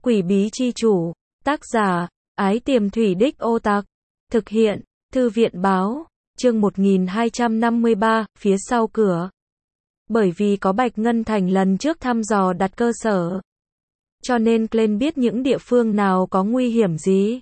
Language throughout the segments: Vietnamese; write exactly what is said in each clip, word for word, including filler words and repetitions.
Quỷ bí chi chủ, tác giả, Ái Tiềm Thủy Đích Ô Tặc, thực hiện, Thư viện báo, chương một nghìn hai trăm năm mươi ba, phía sau cửa. Bởi vì có Bạch Ngân Thành lần trước thăm dò đặt cơ sở, cho nên Glenn biết những địa phương nào có nguy hiểm gì,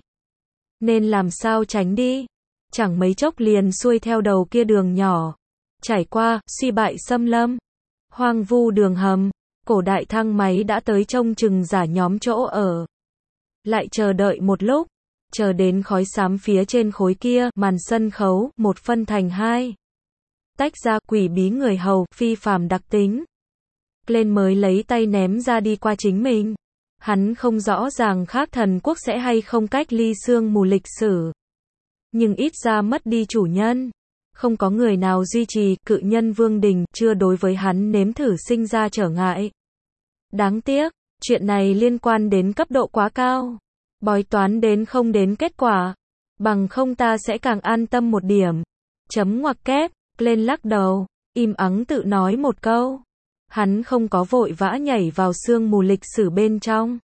nên làm sao tránh đi. Chẳng mấy chốc liền xuôi theo đầu kia đường nhỏ, trải qua, suy bại xâm lâm, hoang vu đường hầm, cổ đại thang máy đã tới trông chừng giả nhóm chỗ ở. Lại chờ đợi một lúc, chờ đến khói xám phía trên khối kia, màn sân khấu, một phân thành hai. Tách ra, quỷ bí người hầu, phi phàm đặc tính. Glenn mới lấy tay ném ra đi qua chính mình. Hắn không rõ ràng khác thần quốc sẽ hay không cách ly sương mù lịch sử. Nhưng ít ra mất đi chủ nhân. Không có người nào duy trì, cự nhân Vương Đình, chưa đối với hắn nếm thử sinh ra trở ngại. Đáng tiếc, chuyện này liên quan đến cấp độ quá cao. Bói toán đến không đến kết quả. Bằng không ta sẽ càng an tâm một điểm. Chấm ngoặc kép, lên lắc đầu, im ắng tự nói một câu. Hắn không có vội vã nhảy vào sương mù lịch sử bên trong.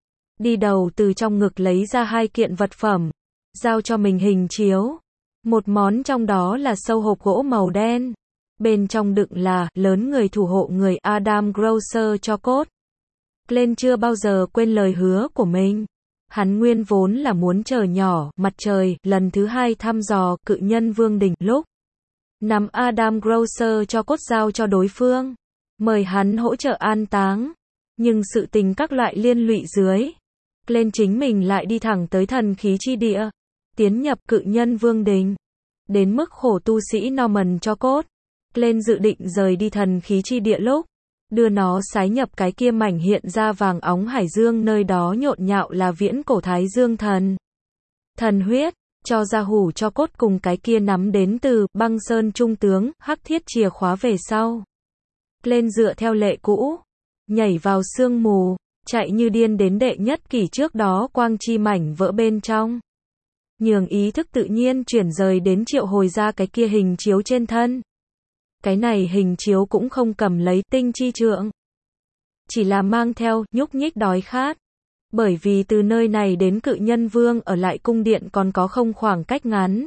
Đi đầu từ trong ngực lấy ra hai kiện vật phẩm, giao cho mình hình chiếu. Một món trong đó là sâu hộp gỗ màu đen. Bên trong đựng là, lớn người thủ hộ người Adam Grocer cho cốt. Glenn chưa bao giờ quên lời hứa của mình. Hắn nguyên vốn là muốn chờ nhỏ, mặt trời, lần thứ hai thăm dò, cự nhân Vương Đình, lúc nắm Adam Grocer cho cốt giao cho đối phương. Mời hắn hỗ trợ an táng. Nhưng sự tình các loại liên lụy dưới. Glenn chính mình lại đi thẳng tới thần khí chi địa. Tiến nhập cự nhân Vương Đình. Đến mức khổ tu sĩ Norman cho cốt. Glenn dự định rời đi thần khí chi địa lúc. Đưa nó sái nhập cái kia mảnh hiện ra vàng óng hải dương nơi đó nhộn nhạo là viễn cổ thái dương thần. Thần huyết, cho ra hủ cho cốt cùng cái kia nắm đến từ băng sơn trung tướng, hắc thiết chìa khóa về sau. Glenn dựa theo lệ cũ, nhảy vào sương mù, chạy như điên đến đệ nhất kỷ trước đó quang chi mảnh vỡ bên trong. Nhường ý thức tự nhiên chuyển rời đến triệu hồi ra cái kia hình chiếu trên thân. Cái này hình chiếu cũng không cầm lấy tinh chi trượng. Chỉ là mang theo, nhúc nhích đói khát. Bởi vì từ nơi này đến cự nhân vương ở lại cung điện còn có không khoảng cách ngắn.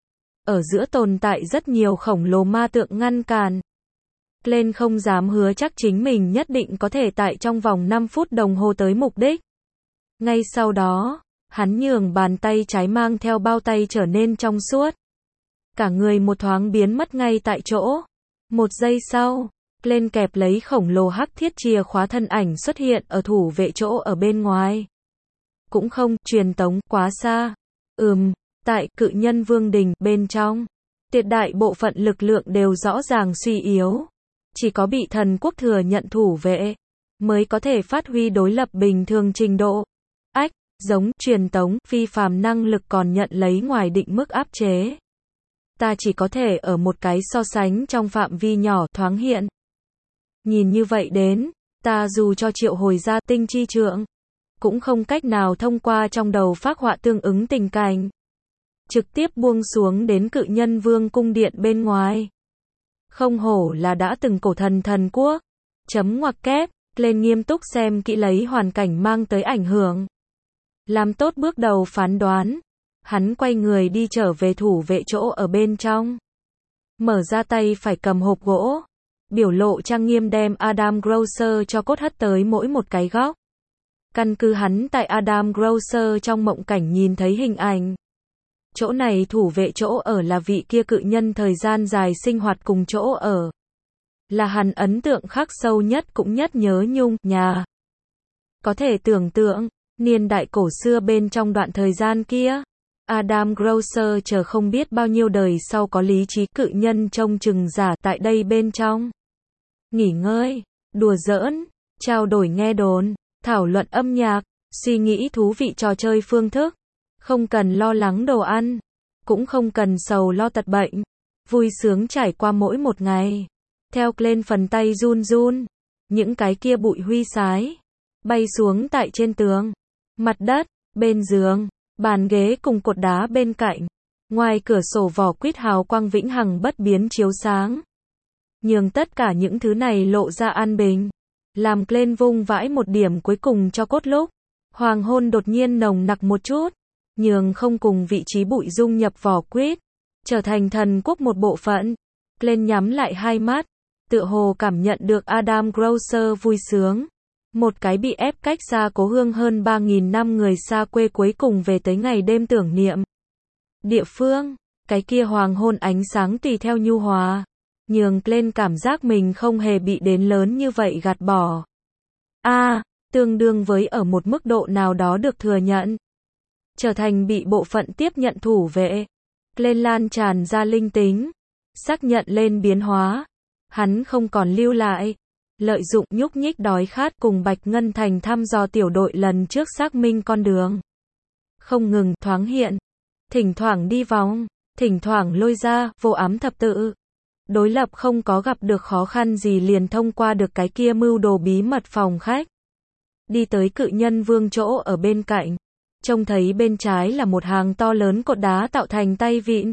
Ở giữa tồn tại rất nhiều khổng lồ ma tượng ngăn cản. Glenn không dám hứa chắc chính mình nhất định có thể tại trong vòng năm phút đồng hồ tới mục đích. Ngay sau đó, hắn nhường bàn tay trái mang theo bao tay trở nên trong suốt. Cả người một thoáng biến mất ngay tại chỗ. Một giây sau, Glenn kẹp lấy khổng lồ hắc thiết chìa khóa thân ảnh xuất hiện ở thủ vệ chỗ ở bên ngoài. Cũng không, truyền tống, quá xa. Ừm, tại cự nhân Vương Đình, bên trong. Tuyệt đại bộ phận lực lượng đều rõ ràng suy yếu. Chỉ có bị thần quốc thừa nhận thủ vệ, mới có thể phát huy đối lập bình thường trình độ. Ách, giống, truyền tống, phi phàm năng lực còn nhận lấy ngoài định mức áp chế. Ta chỉ có thể ở một cái so sánh trong phạm vi nhỏ thoáng hiện. Nhìn như vậy đến, ta dù cho triệu hồi ra tinh chi trượng, cũng không cách nào thông qua trong đầu phác họa tương ứng tình cảnh. Trực tiếp buông xuống đến cự nhân vương cung điện bên ngoài. Không hổ là đã từng cổ thần thần quốc. Chấm ngoặc kép, lên nghiêm túc xem kỹ lấy hoàn cảnh mang tới ảnh hưởng. Làm tốt bước đầu phán đoán. Hắn quay người đi trở về thủ vệ chỗ ở bên trong. Mở ra tay phải cầm hộp gỗ. Biểu lộ trang nghiêm đem Adam Grocer cho cốt hất tới mỗi một cái góc. Căn cứ hắn tại Adam Grocer trong mộng cảnh nhìn thấy hình ảnh. Chỗ này thủ vệ chỗ ở là vị kia cự nhân thời gian dài sinh hoạt cùng chỗ ở. Là hắn ấn tượng khắc sâu nhất cũng nhất nhớ nhung, nhà. Có thể tưởng tượng, niên đại cổ xưa bên trong đoạn thời gian kia. Adam Grocer chờ không biết bao nhiêu đời sau có lý trí cự nhân trông chừng giả tại đây bên trong. Nghỉ ngơi, đùa giỡn, trao đổi nghe đồn, thảo luận âm nhạc, suy nghĩ thú vị trò chơi phương thức. Không cần lo lắng đồ ăn, cũng không cần sầu lo tật bệnh. Vui sướng trải qua mỗi một ngày. Theo Glenn phần tay run run, những cái kia bụi huy sái, bay xuống tại trên tường, mặt đất, bên giường. Bàn ghế cùng cột đá bên cạnh. Ngoài cửa sổ vỏ quýt hào quang vĩnh hằng bất biến chiếu sáng. Nhường tất cả những thứ này lộ ra an bình. Làm Glenn vung vãi một điểm cuối cùng cho cốt lúc. Hoàng hôn đột nhiên nồng nặc một chút, nhường không cùng vị trí bụi dung nhập vỏ quýt, trở thành thần quốc một bộ phận. Glenn nhắm lại hai mắt, tựa hồ cảm nhận được Adam Grocer vui sướng. Một cái bị ép cách xa cố hương hơn ba nghìn năm người xa quê cuối cùng về tới ngày đêm tưởng niệm. Địa phương, cái kia hoàng hôn ánh sáng tùy theo nhu hòa, nhường Glenn cảm giác mình không hề bị đến lớn như vậy gạt bỏ. A, à, tương đương với ở một mức độ nào đó được thừa nhận. Trở thành bị bộ phận tiếp nhận thủ vệ. Glenn lan tràn ra linh tính, xác nhận lên biến hóa. Hắn không còn lưu lại. Lợi dụng nhúc nhích đói khát cùng Bạch Ngân Thành thăm dò tiểu đội lần trước xác minh con đường. Không ngừng thoáng hiện. Thỉnh thoảng đi vòng, thỉnh thoảng lôi ra, vô ám thập tự. Đối lập không có gặp được khó khăn gì liền thông qua được cái kia mưu đồ bí mật phòng khách. Đi tới cự nhân vương chỗ ở bên cạnh. Trông thấy bên trái là một hàng to lớn cột đá tạo thành tay vịn.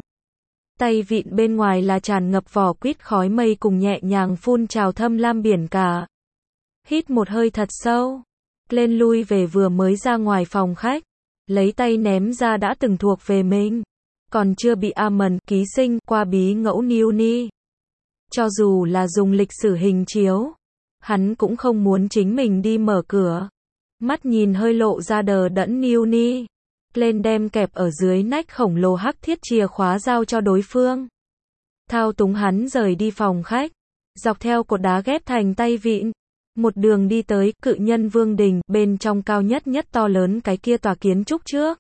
Tay vịn bên ngoài là tràn ngập vỏ quýt khói mây cùng nhẹ nhàng phun trào thâm lam biển cả. Hít một hơi thật sâu. Lên lui về vừa mới ra ngoài phòng khách. Lấy tay ném ra đã từng thuộc về mình. Còn chưa bị Amon ký sinh qua bí ngẫu Newni. Cho dù là dùng lịch sử hình chiếu. Hắn cũng không muốn chính mình đi mở cửa. Mắt nhìn hơi lộ ra đờ đẫn Newni. Lên đem kẹp ở dưới nách khổng lồ hắc thiết chìa khóa giao cho đối phương. Thao túng hắn rời đi phòng khách. Dọc theo cột đá ghép thành tay vịn. Một đường đi tới cự nhân vương đình, bên trong cao nhất nhất to lớn cái kia tòa kiến trúc trước.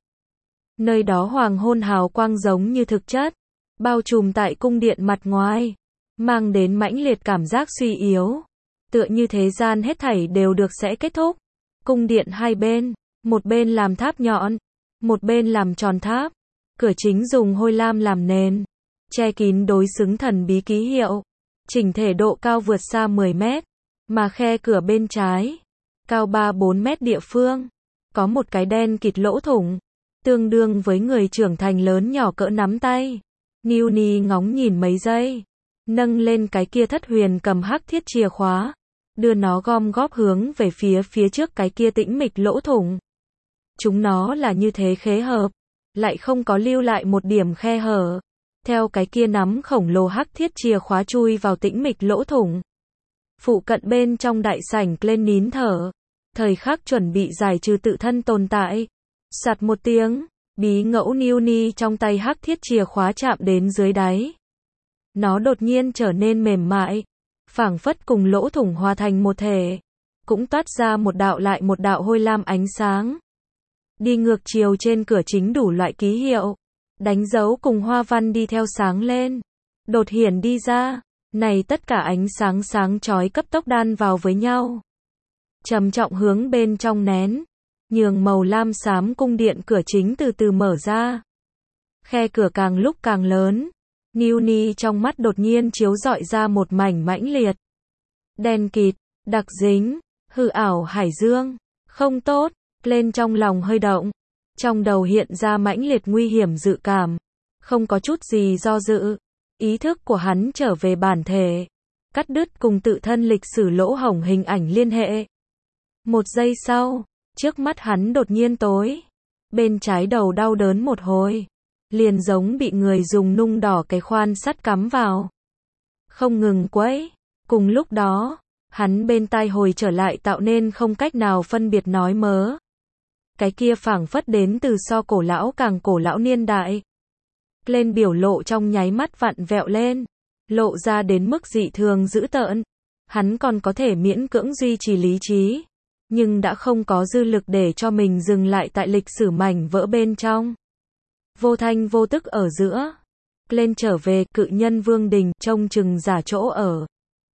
Nơi đó hoàng hôn hào quang giống như thực chất. Bao trùm tại cung điện mặt ngoài. Mang đến mãnh liệt cảm giác suy yếu. Tựa như thế gian hết thảy đều được sẽ kết thúc. Cung điện hai bên. Một bên làm tháp nhọn. Một bên làm tròn tháp. Cửa chính dùng hôi lam làm nền. Che kín đối xứng thần bí ký hiệu. Chỉnh thể độ cao vượt xa mười mét. Mà khe cửa bên trái. Cao ba bốn mét địa phương. Có một cái đen kịt lỗ thủng. Tương đương với người trưởng thành lớn nhỏ cỡ nắm tay. Newni ngóng nhìn mấy giây. Nâng lên cái kia thất huyền cầm hắc thiết chìa khóa. Đưa nó gom góp hướng về phía phía trước cái kia tĩnh mịch lỗ thủng. Chúng nó là như thế khế hợp. Lại không có lưu lại một điểm khe hở. Theo cái kia nắm khổng lồ hắc thiết chìa khóa chui vào tĩnh mịch lỗ thủng. Phụ cận bên trong đại sảnh lên nín thở. Thời khắc chuẩn bị giải trừ tự thân tồn tại. Sạt một tiếng. Bí ngẫu Newni trong tay hắc thiết chìa khóa chạm đến dưới đáy. Nó đột nhiên trở nên mềm mại. Phảng phất cùng lỗ thủng hòa thành một thể. Cũng toát ra một đạo lại một đạo hôi lam ánh sáng. Đi ngược chiều trên cửa chính đủ loại ký hiệu. Đánh dấu cùng hoa văn đi theo sáng lên. Đột hiển đi ra. Này tất cả ánh sáng sáng chói cấp tốc đan vào với nhau. Trầm trọng hướng bên trong nén. Nhường màu lam xám cung điện cửa chính từ từ mở ra. Khe cửa càng lúc càng lớn. Newni trong mắt đột nhiên chiếu rọi ra một mảnh mãnh liệt. Đen kịt, đặc dính, hư ảo hải dương. Không tốt, lên trong lòng hơi động. Trong đầu hiện ra mãnh liệt nguy hiểm dự cảm. Không có chút gì do dự. Ý thức của hắn trở về bản thể. Cắt đứt cùng tự thân lịch sử lỗ hổng hình ảnh liên hệ. Một giây sau, trước mắt hắn đột nhiên tối. Bên trái đầu đau đớn một hồi. Liền giống bị người dùng nung đỏ cái khoan sắt cắm vào. Không ngừng quấy. Cùng lúc đó, hắn bên tai hồi trở lại tạo nên không cách nào phân biệt nói mớ. Cái kia phảng phất đến từ so cổ lão càng cổ lão niên đại. Lên biểu lộ trong nháy mắt vặn vẹo lên. Lộ ra đến mức dị thường dữ tợn. Hắn còn có thể miễn cưỡng duy trì lý trí. Nhưng đã không có dư lực để cho mình dừng lại tại lịch sử mảnh vỡ bên trong. Vô thanh vô tức ở giữa. Lên trở về cự nhân vương đình trông chừng giả chỗ ở.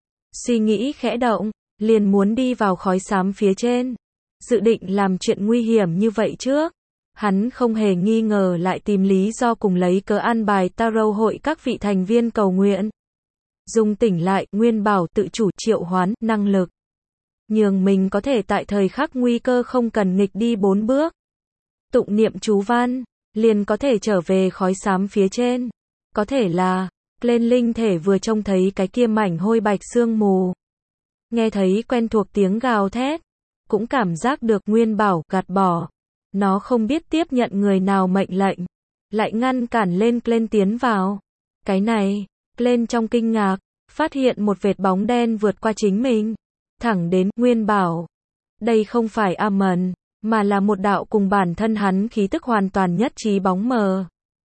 Suy nghĩ khẽ động. Liền muốn đi vào khói xám phía trên. Dự định làm chuyện nguy hiểm như vậy trước. Hắn không hề nghi ngờ lại tìm lý do cùng lấy cớ an bài tarot hội các vị thành viên cầu nguyện. Dùng tỉnh lại, nguyên bảo tự chủ triệu hoán, năng lực. Nhường mình có thể tại thời khắc nguy cơ không cần nghịch đi bốn bước. Tụng niệm chú văn, liền có thể trở về khói xám phía trên. Có thể là, lên linh thể vừa trông thấy cái kia mảnh hôi bạch sương mù. Nghe thấy quen thuộc tiếng gào thét. cũng cảm giác được Nguyên Bảo gạt bỏ. Nó không biết tiếp nhận người nào mệnh lệnh, lại ngăn cản lên Glenn tiến vào. Cái này, Glenn trong kinh ngạc, phát hiện một vệt bóng đen vượt qua chính mình, thẳng đến Nguyên Bảo. Đây không phải Amon, mà là một đạo cùng bản thân hắn khí tức hoàn toàn nhất trí bóng mờ.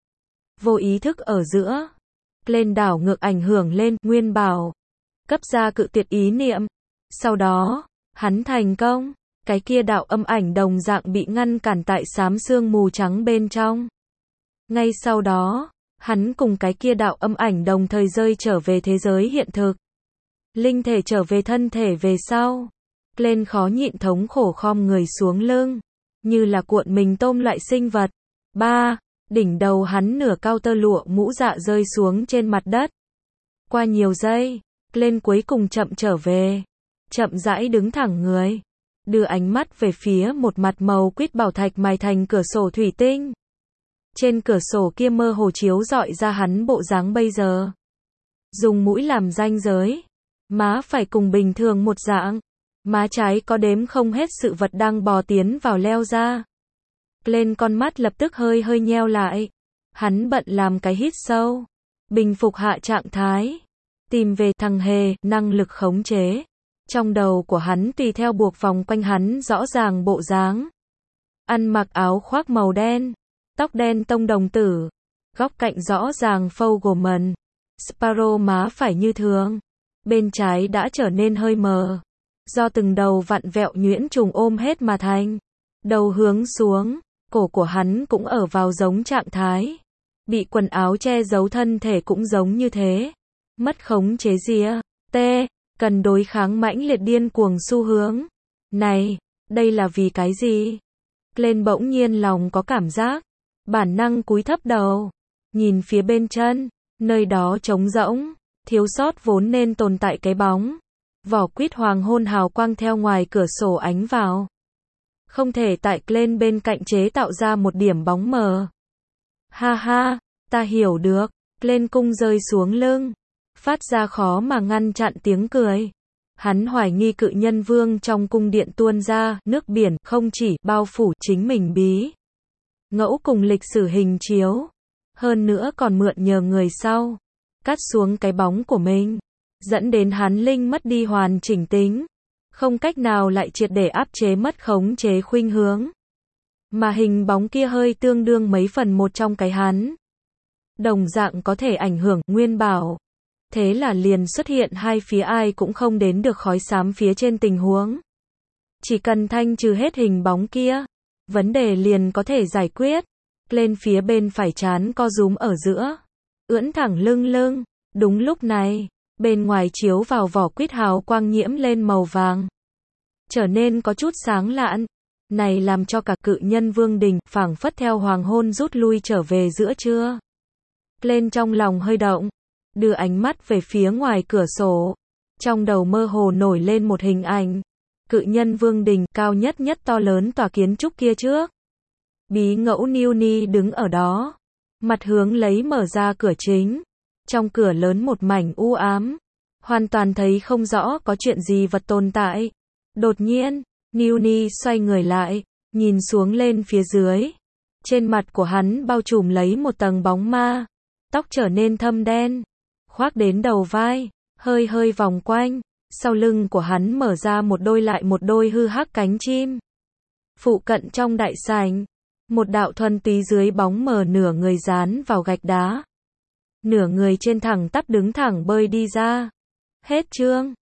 Vô ý thức ở giữa, Glenn đảo ngược ảnh hưởng lên Nguyên Bảo, cấp ra cự tuyệt ý niệm. Sau đó, hắn thành công, cái kia đạo âm ảnh đồng dạng bị ngăn cản tại xám sương mù trắng bên trong. Ngay sau đó, hắn cùng cái kia đạo âm ảnh đồng thời rơi trở về thế giới hiện thực. Linh thể trở về thân thể về sau, Glenn khó nhịn thống khổ khom người xuống lưng, như là cuộn mình tôm loại sinh vật. Ba, đỉnh đầu hắn nửa cao tơ lụa mũ dạ rơi xuống trên mặt đất. Qua nhiều giây, Glenn cuối cùng chậm trở về, chậm rãi đứng thẳng người, đưa ánh mắt về phía một mặt màu quýt bảo thạch mài thành cửa sổ thủy tinh. Trên cửa sổ kia mơ hồ chiếu rọi ra hắn bộ dáng bây giờ. Dùng mũi làm ranh giới, má phải cùng bình thường một dạng, má trái có đếm không hết sự vật đang bò tiến vào leo ra. Glenn con mắt lập tức hơi hơi nheo lại. Hắn bận làm cái hít sâu, bình phục hạ trạng thái, tìm về thằng hề, năng lực khống chế. Trong đầu của hắn tùy theo buộc vòng quanh hắn rõ ràng bộ dáng. Ăn mặc áo khoác màu đen, tóc đen tông đồng tử, góc cạnh rõ ràng phâu Gorman. Sparrow má phải như thường, bên trái đã trở nên hơi mờ, do từng đầu vặn vẹo nhuyễn trùng ôm hết mà thành. Đầu hướng xuống, cổ của hắn cũng ở vào giống trạng thái, bị quần áo che giấu thân thể cũng giống như thế. Mất khống chế rìa, T, cần đối kháng mãnh liệt điên cuồng xu hướng. Này, đây là vì cái gì? Glenn bỗng nhiên lòng có cảm giác, bản năng cúi thấp đầu, nhìn phía bên chân, nơi đó trống rỗng, thiếu sót vốn nên tồn tại cái bóng. Vỏ quýt hoàng hôn hào quang theo ngoài cửa sổ ánh vào. Không thể tại Glenn bên cạnh chế tạo ra một điểm bóng mờ. Ha ha, ta hiểu được. Glenn cung rơi xuống lưng, phát ra khó mà ngăn chặn tiếng cười. Hắn hoài nghi cự nhân vương trong cung điện tuôn ra nước biển không chỉ bao phủ chính mình bí ngẫu cùng lịch sử hình chiếu, hơn nữa còn mượn nhờ người sau cắt xuống cái bóng của mình, dẫn đến hắn linh mất đi hoàn chỉnh tính, không cách nào lại triệt để áp chế mất khống chế khuynh hướng. Mà hình bóng kia hơi tương đương mấy phần một trong cái hắn, đồng dạng có thể ảnh hưởng Nguyên Bảo. Thế là liền xuất hiện hai phía ai cũng không đến được khói xám phía trên tình huống. Chỉ cần thanh trừ hết hình bóng kia, vấn đề liền có thể giải quyết. Lên phía bên phải trán co rúm ở giữa, ưỡn thẳng lưng lưng. Đúng lúc này, bên ngoài chiếu vào vỏ quýt hào quang nhiễm lên màu vàng, trở nên có chút sáng lạn. Này làm cho cả cự nhân vương đình phảng phất theo hoàng hôn rút lui trở về giữa trưa. Lên trong lòng hơi động, đưa ánh mắt về phía ngoài cửa sổ, trong đầu mơ hồ nổi lên một hình ảnh. Cự nhân vương đình cao nhất nhất to lớn tòa kiến trúc kia trước. Bí ngẫu Newni đứng ở đó, mặt hướng lấy mở ra cửa chính. Trong cửa lớn một mảnh u ám, hoàn toàn thấy không rõ có chuyện gì vật tồn tại. Đột nhiên, Newni xoay người lại, nhìn xuống lên phía dưới. Trên mặt của hắn bao trùm lấy một tầng bóng ma, tóc trở nên thâm đen, khoác đến đầu vai, hơi hơi vòng quanh. Sau lưng của hắn mở ra một đôi lại một đôi hư hắc cánh chim. Phụ cận trong đại sảnh, một đạo thuần túy dưới bóng mờ nửa người dán vào gạch đá, nửa người trên thẳng tắp đứng thẳng bơi đi ra. Hết chương.